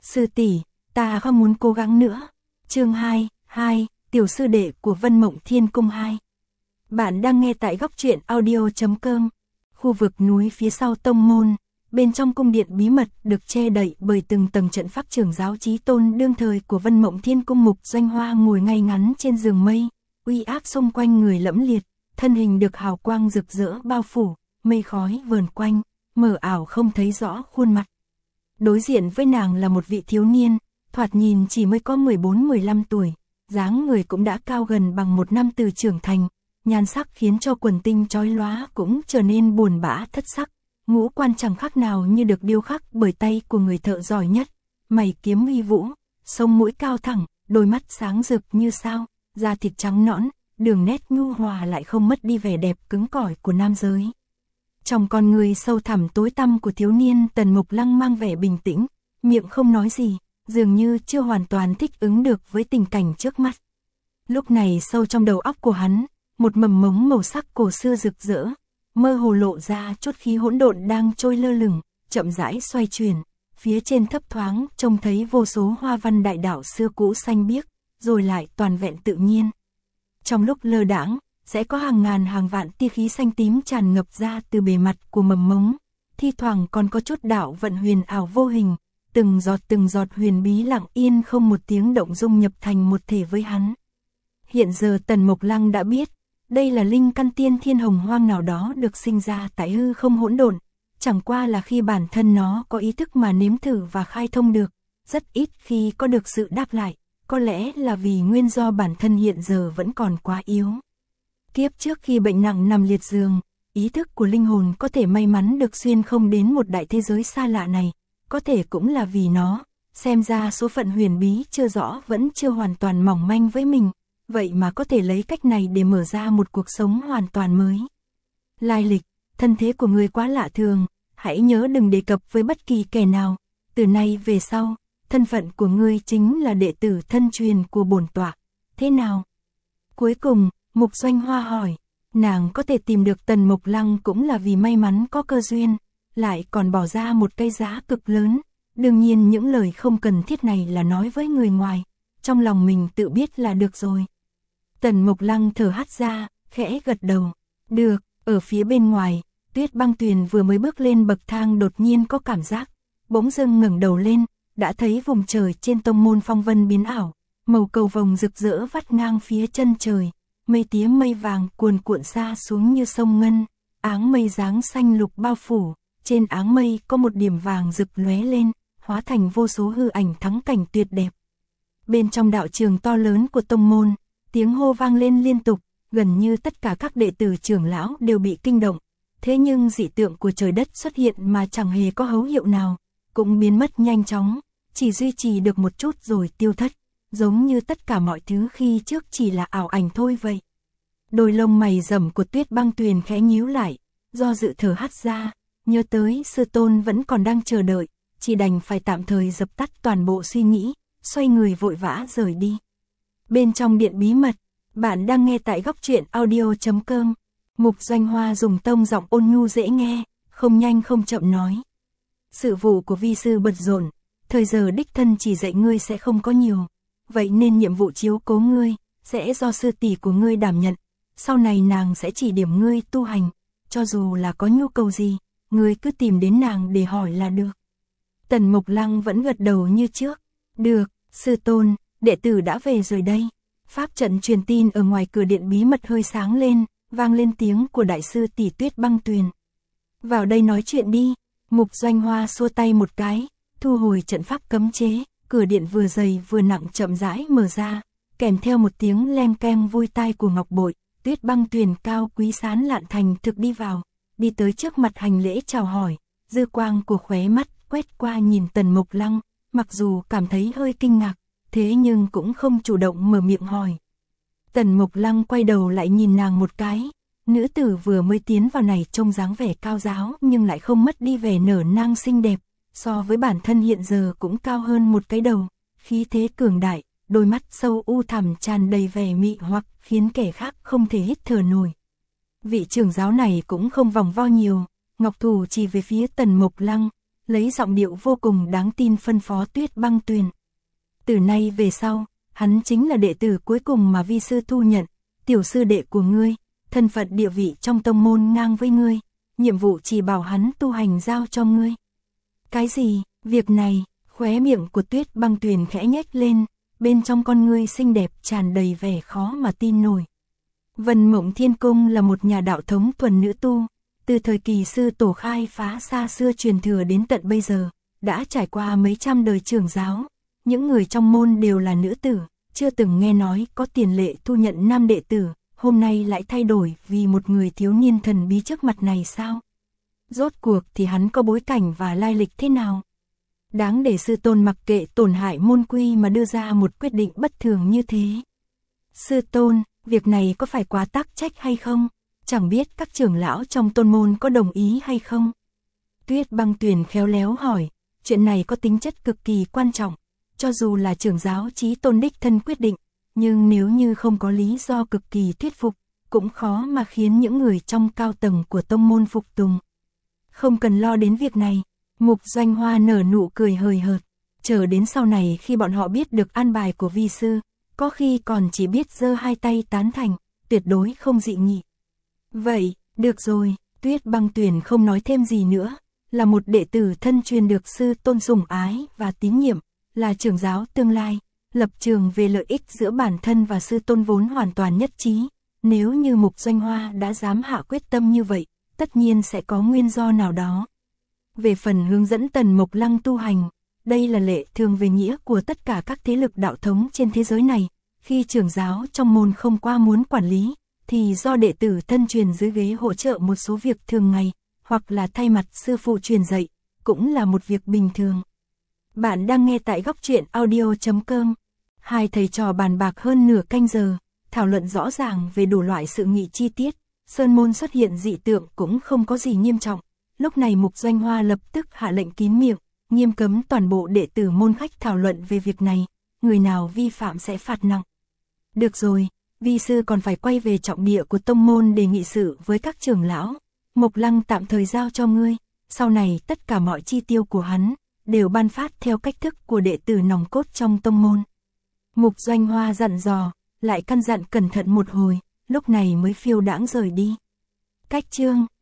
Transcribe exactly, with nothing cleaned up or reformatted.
Sư tỷ, ta không muốn cố gắng nữa. Chương hai, hai, tiểu sư đệ của Vân Mộng Thiên Cung hai. Bạn đang nghe tại góc truyện audio chấm com. Khu vực núi phía sau tông môn, bên trong cung điện bí mật được che đậy bởi từng tầng trận pháp trưởng giáo chí tôn đương thời của Vân Mộng Thiên Cung. Mục Doanh Hoa ngồi ngay ngắn trên giường mây, uy áp xung quanh người lẫm liệt, thân hình được hào quang rực rỡ bao phủ, mây khói vờn quanh, mờ ảo không thấy rõ khuôn mặt. Đối diện với nàng là một vị thiếu niên, thoạt nhìn chỉ mới có mười bốn mười lăm tuổi, dáng người cũng đã cao gần bằng một năm từ trưởng thành, nhan sắc khiến cho quần tinh chói lóa cũng trở nên buồn bã thất sắc, ngũ quan chẳng khác nào như được điêu khắc bởi tay của người thợ giỏi nhất, mày kiếm uy vũ, sống mũi cao thẳng, đôi mắt sáng rực như sao, da thịt trắng nõn, đường nét nhu hòa lại không mất đi vẻ đẹp cứng cỏi của nam giới. Trong con người sâu thẳm tối tăm của thiếu niên, Tần Mục Lăng mang vẻ bình tĩnh, miệng không nói gì, dường như chưa hoàn toàn thích ứng được với tình cảnh trước mắt. Lúc này sâu trong đầu óc của hắn, một mầm mống màu sắc cổ xưa rực rỡ, mơ hồ lộ ra chút khí hỗn độn đang trôi lơ lửng, chậm rãi xoay chuyển, phía trên thấp thoáng trông thấy vô số hoa văn đại đạo xưa cũ xanh biếc, rồi lại toàn vẹn tự nhiên. Trong lúc lơ đãng, sẽ có hàng ngàn hàng vạn tia khí xanh tím tràn ngập ra từ bề mặt của mầm mống, thi thoảng còn có chút đạo vận huyền ảo vô hình, từng giọt từng giọt huyền bí lặng yên không một tiếng động dung nhập thành một thể với hắn. Hiện giờ Tần Mục Lăng đã biết, đây là linh căn tiên thiên hồng hoang nào đó được sinh ra tại hư không hỗn độn, chẳng qua là khi bản thân nó có ý thức mà nếm thử và khai thông được, rất ít khi có được sự đáp lại, có lẽ là vì nguyên do bản thân hiện giờ vẫn còn quá yếu. Kiếp trước khi bệnh nặng nằm liệt giường, ý thức của linh hồn có thể may mắn được xuyên không đến một đại thế giới xa lạ này, có thể cũng là vì nó, xem ra số phận huyền bí chưa rõ vẫn chưa hoàn toàn mỏng manh với mình, vậy mà có thể lấy cách này để mở ra một cuộc sống hoàn toàn mới. Lai lịch, thân thế của ngươi quá lạ thường, hãy nhớ đừng đề cập với bất kỳ kẻ nào, từ nay về sau, thân phận của ngươi chính là đệ tử thân truyền của bổn tọa, thế nào? Cuối cùng, Mục Doanh Hoa hỏi, nàng có thể tìm được Tần Mục Lăng cũng là vì may mắn có cơ duyên, lại còn bỏ ra một cái giá cực lớn, đương nhiên những lời không cần thiết này là nói với người ngoài, trong lòng mình tự biết là được rồi. Tần Mục Lăng thở hắt ra, khẽ gật đầu, được. Ở phía bên ngoài, Tuyết Băng Tuyền vừa mới bước lên bậc thang đột nhiên có cảm giác, bỗng dưng ngẩng đầu lên, đã thấy vùng trời trên tông môn phong vân biến ảo, màu cầu vồng rực rỡ vắt ngang phía chân trời, mây tía mây vàng cuồn cuộn xa xuống như sông ngân, áng mây dáng xanh lục bao phủ, trên áng mây có một điểm vàng rực lóe lên, hóa thành vô số hư ảnh thắng cảnh tuyệt đẹp. Bên trong đạo trường to lớn của tông môn, tiếng hô vang lên liên tục, gần như tất cả các đệ tử trưởng lão đều bị kinh động, thế nhưng dị tượng của trời đất xuất hiện mà chẳng hề có dấu hiệu nào, cũng biến mất nhanh chóng, chỉ duy trì được một chút rồi tiêu thất, giống như tất cả mọi thứ khi trước chỉ là ảo ảnh thôi vậy. Đôi lông mày rậm của Tuyết Băng Tuyền khẽ nhíu lại, do dự thở hắt ra, nhớ tới sư tôn vẫn còn đang chờ đợi, chỉ đành phải tạm thời dập tắt toàn bộ suy nghĩ, xoay người vội vã rời đi. Bên trong điện bí mật, bạn đang nghe tại góc truyện audio chấm com. Mục Doanh Hoa dùng tông giọng ôn nhu dễ nghe, không nhanh không chậm nói. Sự vụ của vi sư bận rộn, thời giờ đích thân chỉ dạy ngươi sẽ không có nhiều, vậy nên nhiệm vụ chiếu cố ngươi sẽ do sư tỷ của ngươi đảm nhận, sau này nàng sẽ chỉ điểm ngươi tu hành, cho dù là có nhu cầu gì, ngươi cứ tìm đến nàng để hỏi là được. Tần Mục Lăng vẫn gật đầu như trước, được, sư tôn, đệ tử đã về rồi đây. Pháp trận truyền tin ở ngoài cửa điện bí mật hơi sáng lên, vang lên tiếng của đại sư tỷ Tuyết Băng Tuyền. Vào đây nói chuyện đi. Mục Doanh Hoa xua tay một cái, thu hồi trận pháp cấm chế, cửa điện vừa dày vừa nặng chậm rãi mở ra, kèm theo một tiếng leng keng vui tai của ngọc bội, Tuyết Băng Tuyền cao quý sán lạn thành thực đi vào, đi tới trước mặt hành lễ chào hỏi, dư quang của khóe mắt quét qua nhìn Tần Mục Lăng, mặc dù cảm thấy hơi kinh ngạc, thế nhưng cũng không chủ động mở miệng hỏi. Tần Mục Lăng quay đầu lại nhìn nàng một cái, nữ tử vừa mới tiến vào này trông dáng vẻ cao giáo nhưng lại không mất đi vẻ nở nang xinh đẹp, so với bản thân hiện giờ cũng cao hơn một cái đầu, khí thế cường đại, đôi mắt sâu u thẳm tràn đầy vẻ mị hoặc khiến kẻ khác không thể hít thở nổi. Vị trưởng giáo này cũng không vòng vo nhiều, ngọc thủ chỉ về phía Tần Mục Lăng, lấy giọng điệu vô cùng đáng tin phân phó Tuyết Băng Tuyền. Từ nay về sau, hắn chính là đệ tử cuối cùng mà vi sư thu nhận, tiểu sư đệ của ngươi, thân phận địa vị trong tông môn ngang với ngươi, nhiệm vụ chỉ bảo hắn tu hành giao cho ngươi. Cái gì, việc này, khóe miệng của Tuyết Băng Tuyền khẽ nhếch lên, bên trong con ngươi xinh đẹp tràn đầy vẻ khó mà tin nổi. Vân Mộng Thiên Cung là một nhà đạo thống thuần nữ tu, từ thời kỳ sư tổ khai phá xa xưa truyền thừa đến tận bây giờ, đã trải qua mấy trăm đời trưởng giáo, những người trong môn đều là nữ tử, chưa từng nghe nói có tiền lệ thu nhận nam đệ tử, hôm nay lại thay đổi vì một người thiếu niên thần bí trước mặt này sao? Rốt cuộc thì hắn có bối cảnh và lai lịch thế nào? Đáng để sư tôn mặc kệ tổn hại môn quy mà đưa ra một quyết định bất thường như thế. Sư tôn, việc này có phải quá tắc trách hay không? Chẳng biết các trưởng lão trong tôn môn có đồng ý hay không? Tuyết Băng Tuyền khéo léo hỏi, chuyện này có tính chất cực kỳ quan trọng, cho dù là trưởng giáo chí tôn đích thân quyết định, nhưng nếu như không có lý do cực kỳ thuyết phục, cũng khó mà khiến những người trong cao tầng của tông môn phục tùng. Không cần lo đến việc này, Mục Doanh Hoa nở nụ cười hời hợt, chờ đến sau này khi bọn họ biết được an bài của vi sư, có khi còn chỉ biết giơ hai tay tán thành, tuyệt đối không dị nghị. Vậy, được rồi, Tuyết Băng Tuyền không nói thêm gì nữa, là một đệ tử thân truyền được sư tôn sủng ái và tín nhiệm, là trưởng giáo tương lai, lập trường về lợi ích giữa bản thân và sư tôn vốn hoàn toàn nhất trí, nếu như Mục Doanh Hoa đã dám hạ quyết tâm như vậy, tất nhiên sẽ có nguyên do nào đó. Về phần hướng dẫn Tần Mộc Lăng tu hành, đây là lệ thường về nghĩa của tất cả các thế lực đạo thống trên thế giới này, khi trưởng giáo trong môn không qua muốn quản lý, thì do đệ tử thân truyền dưới ghế hỗ trợ một số việc thường ngày, hoặc là thay mặt sư phụ truyền dạy, cũng là một việc bình thường. Bạn đang nghe tại góc truyện audio chấm com. Hai thầy trò bàn bạc hơn nửa canh giờ, thảo luận rõ ràng về đủ loại sự nghị chi tiết, sơn môn xuất hiện dị tượng cũng không có gì nghiêm trọng. Lúc này Mục Doanh Hoa lập tức hạ lệnh kín miệng, nghiêm cấm toàn bộ đệ tử môn khách thảo luận về việc này, người nào vi phạm sẽ phạt nặng. Được rồi, vi sư còn phải quay về trọng địa của tông môn để nghị sự với các trưởng lão, Mộc Lăng tạm thời giao cho ngươi, sau này tất cả mọi chi tiêu của hắn, đều ban phát theo cách thức của đệ tử nòng cốt trong tông môn. Mục Doanh Hoa dặn dò, lại căn dặn cẩn thận một hồi, lúc này mới phiêu đãng rời đi. Cách chương